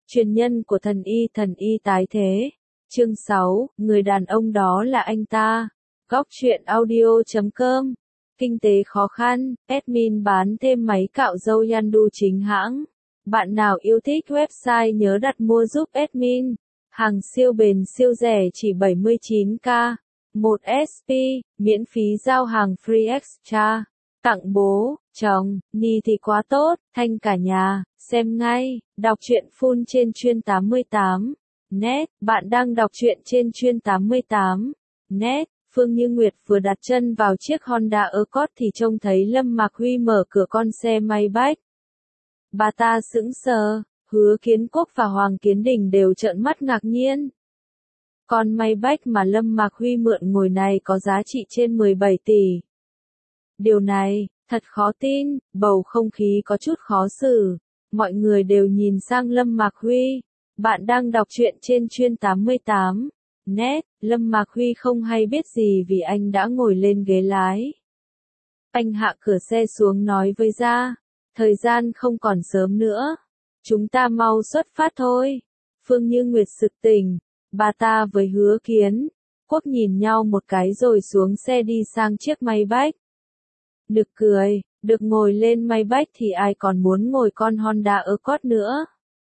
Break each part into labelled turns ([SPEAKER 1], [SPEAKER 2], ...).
[SPEAKER 1] Truyền nhân của thần y tái thế. Chương 6, người đàn ông đó là anh ta. Góc truyện audio.com. Kinh tế khó khăn, admin bán thêm máy cạo râu Yandu chính hãng. Bạn nào yêu thích website nhớ đặt mua giúp admin. Hàng siêu bền siêu rẻ chỉ 79k. 1 SP, miễn phí giao hàng free extra. Tặng bố, chồng, ni thì quá tốt, thanh cả nhà, xem ngay, đọc truyện full trên chuyên 88. Net, bạn đang đọc truyện trên chuyên 88. Net, Phương Như Nguyệt vừa đặt chân vào chiếc Honda Accord thì trông thấy Lâm Mạc Huy mở cửa con xe Maybach. Bà ta sững sờ, Hứa Kiến Quốc và Hoàng Kiến Đình đều trợn mắt ngạc nhiên. Con Maybach mà Lâm Mạc Huy mượn ngồi này có giá trị trên 17 tỷ. Điều này, thật khó tin, bầu không khí có chút khó xử. Mọi người đều nhìn sang Lâm Mạc Huy. Bạn đang đọc truyện trên chuyên 88. Net, Lâm Mạc Huy không hay biết gì vì anh đã ngồi lên ghế lái. Anh hạ cửa xe xuống nói với Gia, thời gian không còn sớm nữa. Chúng ta mau xuất phát thôi. Phương Như Nguyệt sực tỉnh. Bà ta với Hứa Kiến Quốc nhìn nhau một cái rồi xuống xe đi sang chiếc Maybach. Nực cười, được ngồi lên Maybach thì ai còn muốn ngồi con Honda Accord nữa.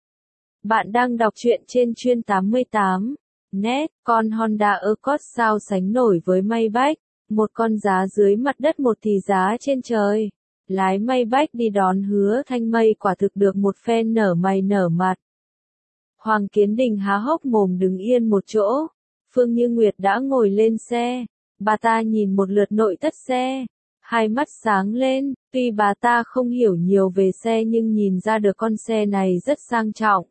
[SPEAKER 1] Bạn đang đọc truyện trên chuyên 88. Net, con Honda Accord sao sánh nổi với Maybach, một con giá dưới mặt đất một thì giá trên trời. Lái Maybach đi đón Hứa Thanh Mây quả thực được một phen nở mày nở mặt. Hoàng Kiến Đình há hốc mồm đứng yên một chỗ. Phương Như Nguyệt đã ngồi lên xe. Bà ta nhìn một lượt nội thất xe. Hai mắt sáng lên, tuy bà ta không hiểu nhiều về xe nhưng nhìn ra được con xe này rất sang trọng.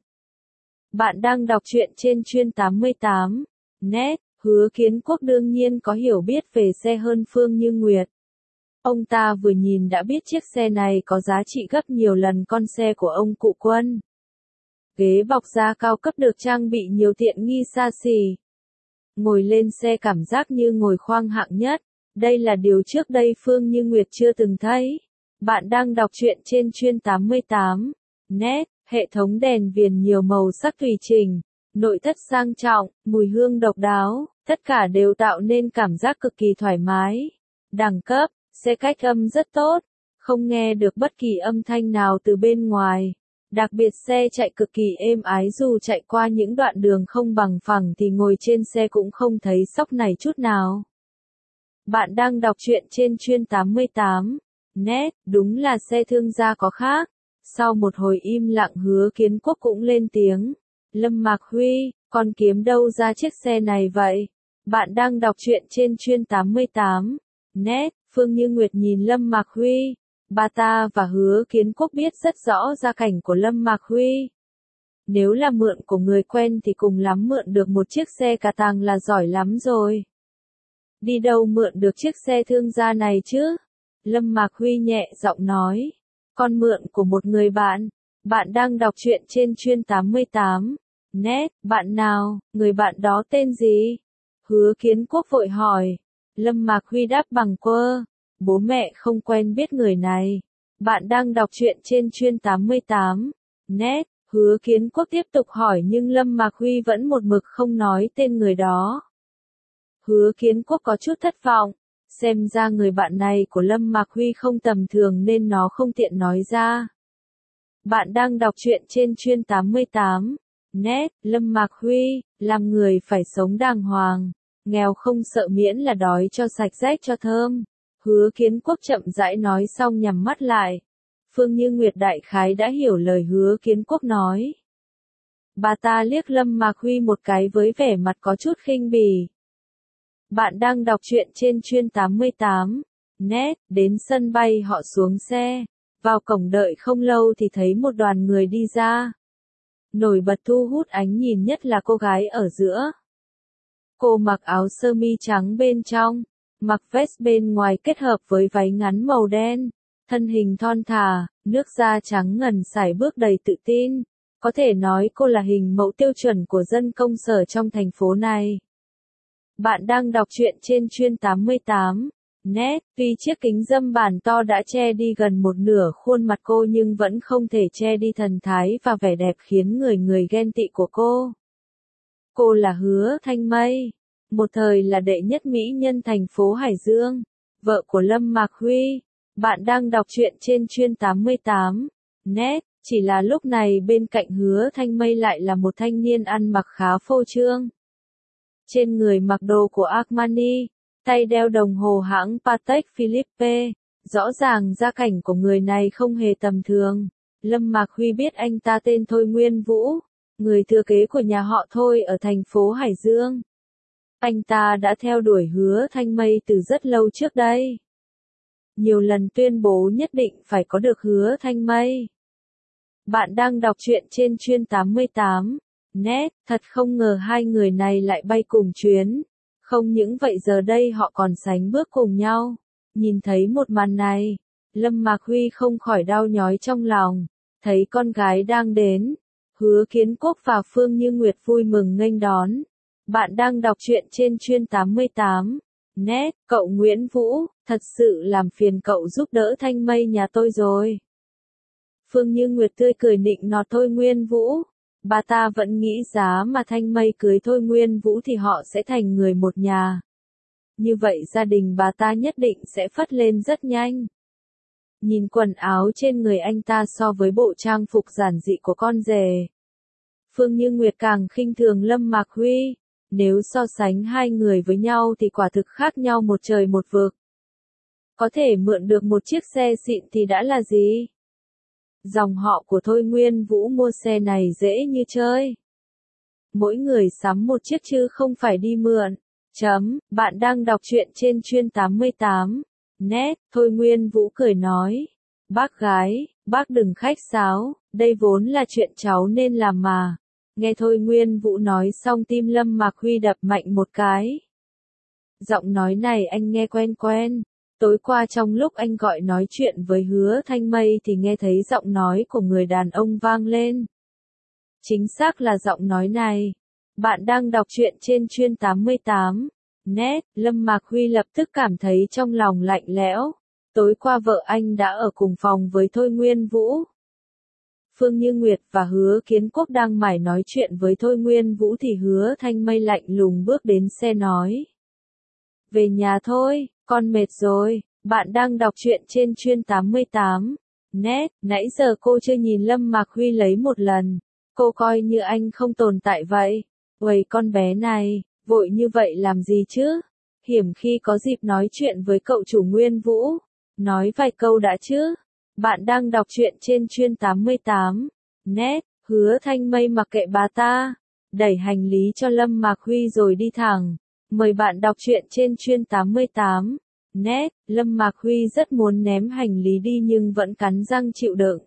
[SPEAKER 1] Bạn đang đọc truyện trên chuyên 88. Net, Hứa Kiến Quốc đương nhiên có hiểu biết về xe hơn Phương Như Nguyệt. Ông ta vừa nhìn đã biết chiếc xe này có giá trị gấp nhiều lần con xe của ông cụ Quân. Ghế bọc da cao cấp được trang bị nhiều tiện nghi xa xỉ. Ngồi lên xe cảm giác như ngồi khoang hạng nhất. Đây là điều trước đây Phương Như Nguyệt chưa từng thấy. Bạn đang đọc truyện trên chuyên 88. Net, hệ thống đèn viền nhiều màu sắc tùy chỉnh, nội thất sang trọng, mùi hương độc đáo, tất cả đều tạo nên cảm giác cực kỳ thoải mái. Đẳng cấp, xe cách âm rất tốt, không nghe được bất kỳ âm thanh nào từ bên ngoài. Đặc biệt xe chạy cực kỳ êm ái dù chạy qua những đoạn đường không bằng phẳng thì ngồi trên xe cũng không thấy sóc này chút nào. Bạn đang đọc truyện trên chuyên 88. Net, đúng là xe thương gia có khác. Sau một hồi im lặng Hứa Kiến Quốc cũng lên tiếng. Lâm Mạc Huy, con kiếm đâu ra chiếc xe này vậy? Bạn đang đọc truyện trên chuyên 88. Net, Phương Như Nguyệt nhìn Lâm Mạc Huy. Bà ta và Hứa Kiến Quốc biết rất rõ gia cảnh của Lâm Mạc Huy. Nếu là mượn của người quen thì cùng lắm mượn được một chiếc xe cà tàng là giỏi lắm rồi. Đi đâu mượn được chiếc xe thương gia này chứ? Lâm Mạc Huy nhẹ giọng nói. Con mượn của một người bạn. Bạn đang đọc truyện trên chuyên 88. Net, bạn nào, người bạn đó tên gì? Hứa Kiến Quốc vội hỏi. Lâm Mạc Huy đáp bằng quơ. Bố mẹ không quen biết người này. Bạn đang đọc truyện trên chuyên 88. Net, Hứa Kiến Quốc tiếp tục hỏi nhưng Lâm Mạc Huy vẫn một mực không nói tên người đó. Hứa Kiến Quốc có chút thất vọng. Xem ra người bạn này của Lâm Mạc Huy không tầm thường nên nó không tiện nói ra. Bạn đang đọc truyện trên chuyên 88. Net, Lâm Mạc Huy, làm người phải sống đàng hoàng. Nghèo không sợ miễn là đói cho sạch rách cho thơm. Hứa Kiến Quốc chậm rãi nói xong nhắm mắt lại. Phương Như Nguyệt đại khái đã hiểu lời Hứa Kiến Quốc nói. Bà ta liếc Lâm Mạc Huy một cái với vẻ mặt có chút khinh bỉ. Bạn đang đọc truyện trên chuyên 88. Net, đến sân bay họ xuống xe. Vào cổng đợi không lâu thì thấy một đoàn người đi ra. Nổi bật thu hút ánh nhìn nhất là cô gái ở giữa. Cô mặc áo sơ mi trắng bên trong, mặc vest bên ngoài kết hợp với váy ngắn màu đen. Thân hình thon thả, nước da trắng ngần sải bước đầy tự tin. Có thể nói cô là hình mẫu tiêu chuẩn của dân công sở trong thành phố này. Bạn đang đọc truyện trên chuyên 88. Nét, tuy chiếc kính râm bàn to đã che đi gần một nửa khuôn mặt cô nhưng vẫn không thể che đi thần thái và vẻ đẹp khiến người người ghen tị của cô. Cô là Hứa Thanh Mây, một thời là đệ nhất mỹ nhân thành phố Hải Dương, vợ của Lâm Mạc Huy. Bạn đang đọc truyện trên Chuyên 88. Net, chỉ là lúc này bên cạnh Hứa Thanh Mây lại là một thanh niên ăn mặc khá phô trương. Trên người mặc đồ của Armani, tay đeo đồng hồ hãng Patek Philippe, rõ ràng gia cảnh của người này không hề tầm thường. Lâm Mạc Huy biết anh ta tên Thôi Nguyên Vũ, người thừa kế của nhà họ Thôi ở thành phố Hải Dương. Anh ta đã theo đuổi Hứa Thanh Mây từ rất lâu trước đây. Nhiều lần tuyên bố nhất định phải có được Hứa Thanh Mây. Bạn đang đọc truyện trên Chuyên 88. Net, thật không ngờ hai người này lại bay cùng chuyến. Không những vậy giờ đây họ còn sánh bước cùng nhau. Nhìn thấy một màn này, Lâm Mạc Huy không khỏi đau nhói trong lòng. Thấy con gái đang đến, Hứa Kiến Quốc và Phương Như Nguyệt vui mừng nghênh đón. Bạn đang đọc truyện trên Chuyên 88. Net, cậu Nguyễn Vũ, thật sự làm phiền cậu giúp đỡ Thanh Mây nhà tôi rồi. Phương Như Nguyệt tươi cười nịnh nọt Thôi Nguyên Vũ. Bà ta vẫn nghĩ giá mà Thanh Mây cưới Thôi Nguyên Vũ thì họ sẽ thành người một nhà. Như vậy gia đình bà ta nhất định sẽ phất lên rất nhanh. Nhìn quần áo trên người anh ta so với bộ trang phục giản dị của con rể, Phương Như Nguyệt càng khinh thường Lâm Mạc Huy. Nếu so sánh hai người với nhau thì quả thực khác nhau một trời một vực. Có thể mượn được một chiếc xe xịn thì đã là gì? Dòng họ của Thôi Nguyên Vũ mua xe này dễ như chơi. Mỗi người sắm một chiếc chứ không phải đi mượn. Bạn đang đọc truyện trên Chuyên 88. Net, Thôi Nguyên Vũ cười nói. Bác gái, bác đừng khách sáo, đây vốn là chuyện cháu nên làm mà. Nghe Thôi Nguyên Vũ nói xong tim Lâm Mạc Huy đập mạnh một cái. Giọng nói này anh nghe quen quen. Tối qua trong lúc anh gọi nói chuyện với Hứa Thanh Mây thì nghe thấy giọng nói của người đàn ông vang lên. Chính xác là giọng nói này. Bạn đang đọc truyện trên Chuyên 88. Net, Lâm Mạc Huy lập tức cảm thấy trong lòng lạnh lẽo. Tối qua vợ anh đã ở cùng phòng với Thôi Nguyên Vũ. Phương Như Nguyệt và Hứa Kiến Quốc đang mải nói chuyện với Thôi Nguyên Vũ thì Hứa Thanh Mây lạnh lùng bước đến xe nói. Về nhà thôi, con mệt rồi. Bạn đang đọc truyện trên Chuyên 88. Net, nãy giờ cô chưa nhìn Lâm Mạc Huy lấy một lần. Cô coi như anh không tồn tại vậy. Uầy con bé này, vội như vậy làm gì chứ? Hiểm khi có dịp nói chuyện với cậu chủ Nguyên Vũ. Nói vài câu đã chứ. Bạn đang đọc truyện trên Chuyên 88. Net, Hứa Thanh Mây mặc kệ bà ta. Đẩy hành lý cho Lâm Mạc Huy rồi đi thẳng. Mời bạn đọc truyện trên Chuyên 88. Net, Lâm Mạc Huy rất muốn ném hành lý đi nhưng vẫn cắn răng chịu đựng.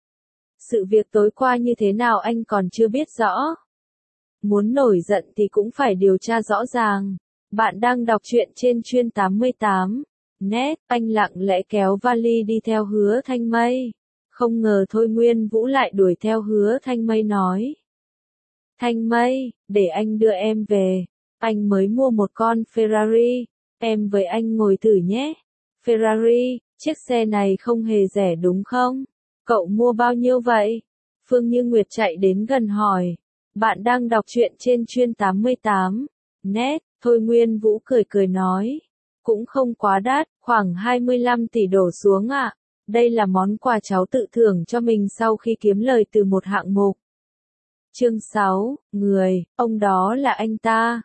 [SPEAKER 1] Sự việc tối qua như thế nào anh còn chưa biết rõ. Muốn nổi giận thì cũng phải điều tra rõ ràng. Bạn đang đọc truyện trên Chuyên 88. Net, anh lặng lẽ kéo vali đi theo Hứa Thanh Mây. Không ngờ Thôi Nguyên Vũ lại đuổi theo Hứa Thanh Mây nói. Thanh Mây, để anh đưa em về. Anh mới mua một con Ferrari. Em với anh ngồi thử nhé. Ferrari, chiếc xe này không hề rẻ đúng không? Cậu mua bao nhiêu vậy? Phương Như Nguyệt chạy đến gần hỏi. Bạn đang đọc truyện trên Chuyên 88. Net, Thôi Nguyên Vũ cười cười nói. Cũng không quá đắt, khoảng 25 tỷ đổ xuống ạ. Đây là món quà cháu tự thưởng cho mình sau khi kiếm lời từ một hạng mục. Chương 6, người, ông đó là anh ta.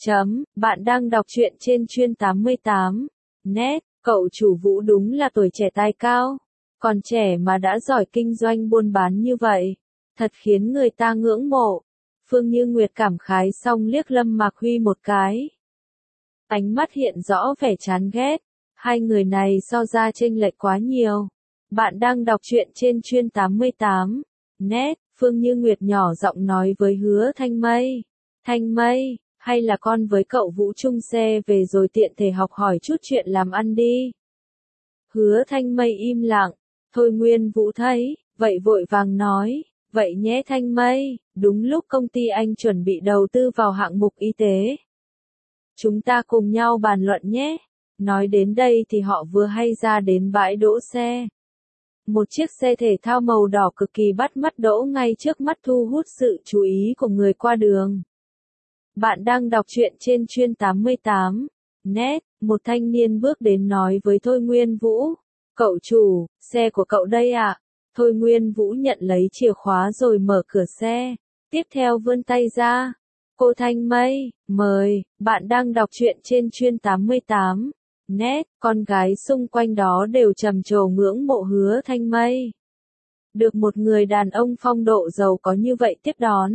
[SPEAKER 1] Bạn đang đọc truyện trên Chuyên 88. Net, cậu chủ Vũ đúng là tuổi trẻ tài cao. Còn trẻ mà đã giỏi kinh doanh buôn bán như vậy. Thật khiến người ta ngưỡng mộ. Phương Như Nguyệt cảm khái xong liếc Lâm Mạc Huy một cái. Ánh mắt hiện rõ vẻ chán ghét. Hai người này so ra chênh lệch quá nhiều. Bạn đang đọc truyện trên Chuyên 88. Net, Phương Như Nguyệt nhỏ giọng nói với Hứa Thanh Mây. Thanh Mây, hay là con với cậu Vũ chung xe về rồi tiện thể học hỏi chút chuyện làm ăn đi. Hứa Thanh Mây im lặng. Thôi Nguyên Vũ thấy, vậy vội vàng nói. Vậy nhé Thanh Mây, đúng lúc công ty anh chuẩn bị đầu tư vào hạng mục y tế. Chúng ta cùng nhau bàn luận nhé. Nói đến đây thì họ vừa hay ra đến bãi đỗ xe. Một chiếc xe thể thao màu đỏ cực kỳ bắt mắt đỗ ngay trước mắt thu hút sự chú ý của người qua đường. Bạn đang đọc truyện trên Chuyên 88 net, một thanh niên bước đến nói với Thôi Nguyên Vũ. Cậu chủ, xe của cậu đây ạ. Thôi Nguyên Vũ nhận lấy chìa khóa rồi mở cửa xe. Tiếp theo vươn tay ra. Cô Thanh Mây, mời, bạn đang đọc truyện trên Chuyên 88 net, con gái xung quanh đó đều trầm trồ ngưỡng mộ Hứa Thanh Mây. Được một người đàn ông phong độ giàu có như vậy tiếp đón.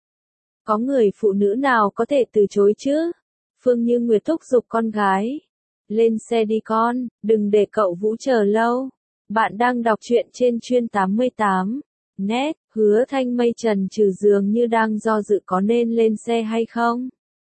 [SPEAKER 1] Có người phụ nữ nào có thể từ chối chứ? Phương Như Nguyệt thúc giục con gái. Lên xe đi con, đừng để cậu Vũ chờ lâu. Bạn đang đọc truyện trên Chuyên 88 net, Hứa Thanh Mây chần chừ dường như đang do dự có nên lên xe hay không.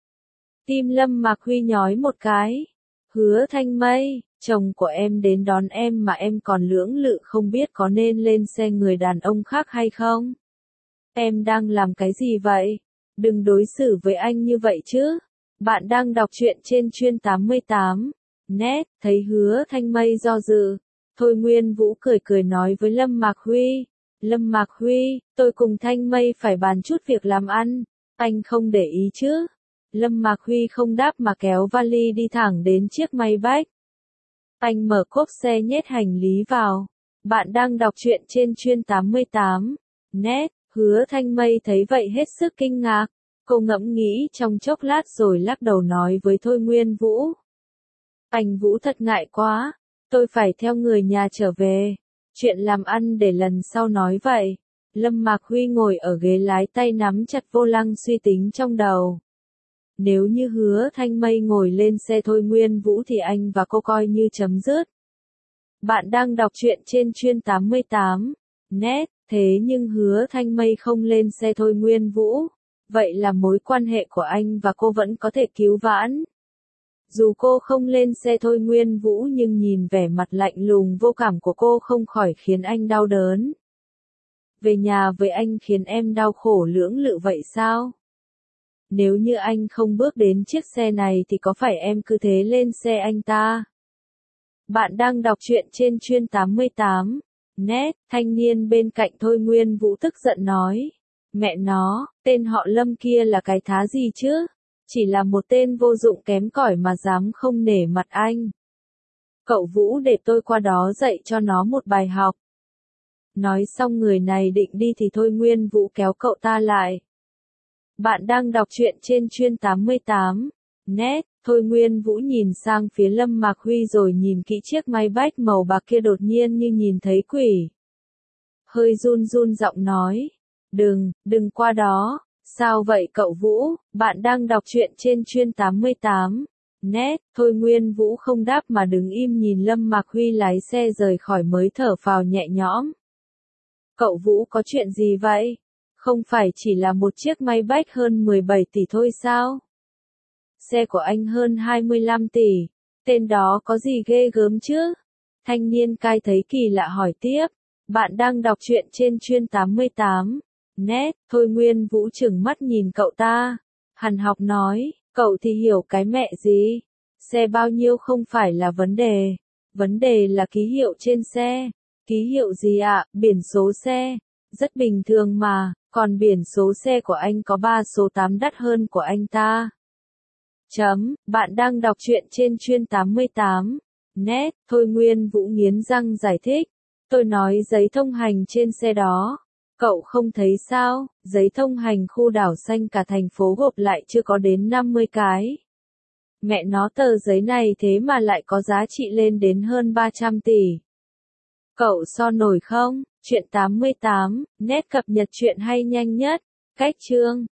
[SPEAKER 1] Tim Lâm Mạc Huy nhói một cái. Hứa Thanh Mây, chồng của em đến đón em mà em còn lưỡng lự không biết có nên lên xe người đàn ông khác hay không. Em đang làm cái gì vậy? Đừng đối xử với anh như vậy chứ. Bạn đang đọc truyện trên Chuyên 88 net, thấy Hứa Thanh Mây do dự. Thôi Nguyên Vũ cười cười nói với Lâm Mạc Huy. Lâm Mạc Huy, tôi cùng Thanh Mây phải bàn chút việc làm ăn. Anh không để ý chứ? Lâm Mạc Huy không đáp mà kéo vali đi thẳng đến chiếc Maybach. Anh mở cốp xe nhét hành lý vào. Bạn đang đọc truyện trên Chuyên 88 net, Hứa Thanh Mây thấy vậy hết sức kinh ngạc. Cô ngẫm nghĩ trong chốc lát rồi lắc đầu nói với Thôi Nguyên Vũ. Anh Vũ thật ngại quá, tôi phải theo người nhà trở về. Chuyện làm ăn để lần sau nói vậy. Lâm Mạc Huy ngồi ở ghế lái tay nắm chặt vô lăng suy tính trong đầu. Nếu như Hứa Thanh Mây ngồi lên xe Thôi Nguyên Vũ thì anh và cô coi như chấm dứt. Bạn đang đọc truyện trên Chuyên 88 net, thế nhưng Hứa Thanh Mây không lên xe Thôi Nguyên Vũ. Vậy là mối quan hệ của anh và cô vẫn có thể cứu vãn. Dù cô không lên xe Thôi Nguyên Vũ nhưng nhìn vẻ mặt lạnh lùng vô cảm của cô không khỏi khiến anh đau đớn. Về nhà với anh khiến em đau khổ lưỡng lự vậy sao? Nếu như anh không bước đến chiếc xe này thì có phải em cứ thế lên xe anh ta? Bạn đang đọc truyện trên Chuyên 88 net, thanh niên bên cạnh Thôi Nguyên Vũ tức giận nói. Mẹ nó, tên họ Lâm kia là cái thá gì chứ? Chỉ là một tên vô dụng kém cỏi mà dám không nể mặt anh. Cậu Vũ để tôi qua đó dạy cho nó một bài học. Nói xong người này định đi thì Thôi Nguyên Vũ kéo cậu ta lại. Bạn đang đọc truyện trên Chuyên 88 net, Thôi Nguyên Vũ nhìn sang phía Lâm Mạc Huy rồi nhìn kỹ chiếc Maybach màu bạc kia đột nhiên như nhìn thấy quỷ. Hơi run run giọng nói. Đừng qua đó. Sao vậy cậu Vũ? Bạn đang đọc truyện trên Chuyên 88 net, Thôi Nguyên Vũ không đáp mà đứng im nhìn Lâm Mạc Huy lái xe rời khỏi mới thở phào nhẹ nhõm. Cậu Vũ có chuyện gì vậy? Không phải chỉ là một chiếc Maybach hơn 17 tỷ thôi sao? Xe của anh hơn 25 tỷ. Tên đó có gì ghê gớm chứ? Thanh niên cai thấy kỳ lạ hỏi tiếp. Bạn đang đọc truyện trên Chuyên 88 net, Thôi Nguyên Vũ trừng mắt nhìn cậu ta. Hằn học nói, cậu thì hiểu cái mẹ gì? Xe bao nhiêu không phải là vấn đề. Vấn đề là ký hiệu trên xe. Ký hiệu gì ạ? Biển số xe. Rất bình thường mà, còn biển số xe của anh có 3 số 8 đắt hơn của anh ta. Bạn đang đọc truyện trên Chuyên 88 net, Thôi Nguyên Vũ nghiến răng giải thích. Tôi nói giấy thông hành trên xe đó. Cậu không thấy sao, giấy thông hành khu đảo xanh cả thành phố gộp lại chưa có đến 50 cái. Mẹ nó tờ giấy này thế mà lại có giá trị lên đến hơn 300 tỷ. Cậu so nổi không? Chuyện 88, net cập nhật chuyện hay nhanh nhất. Cách chương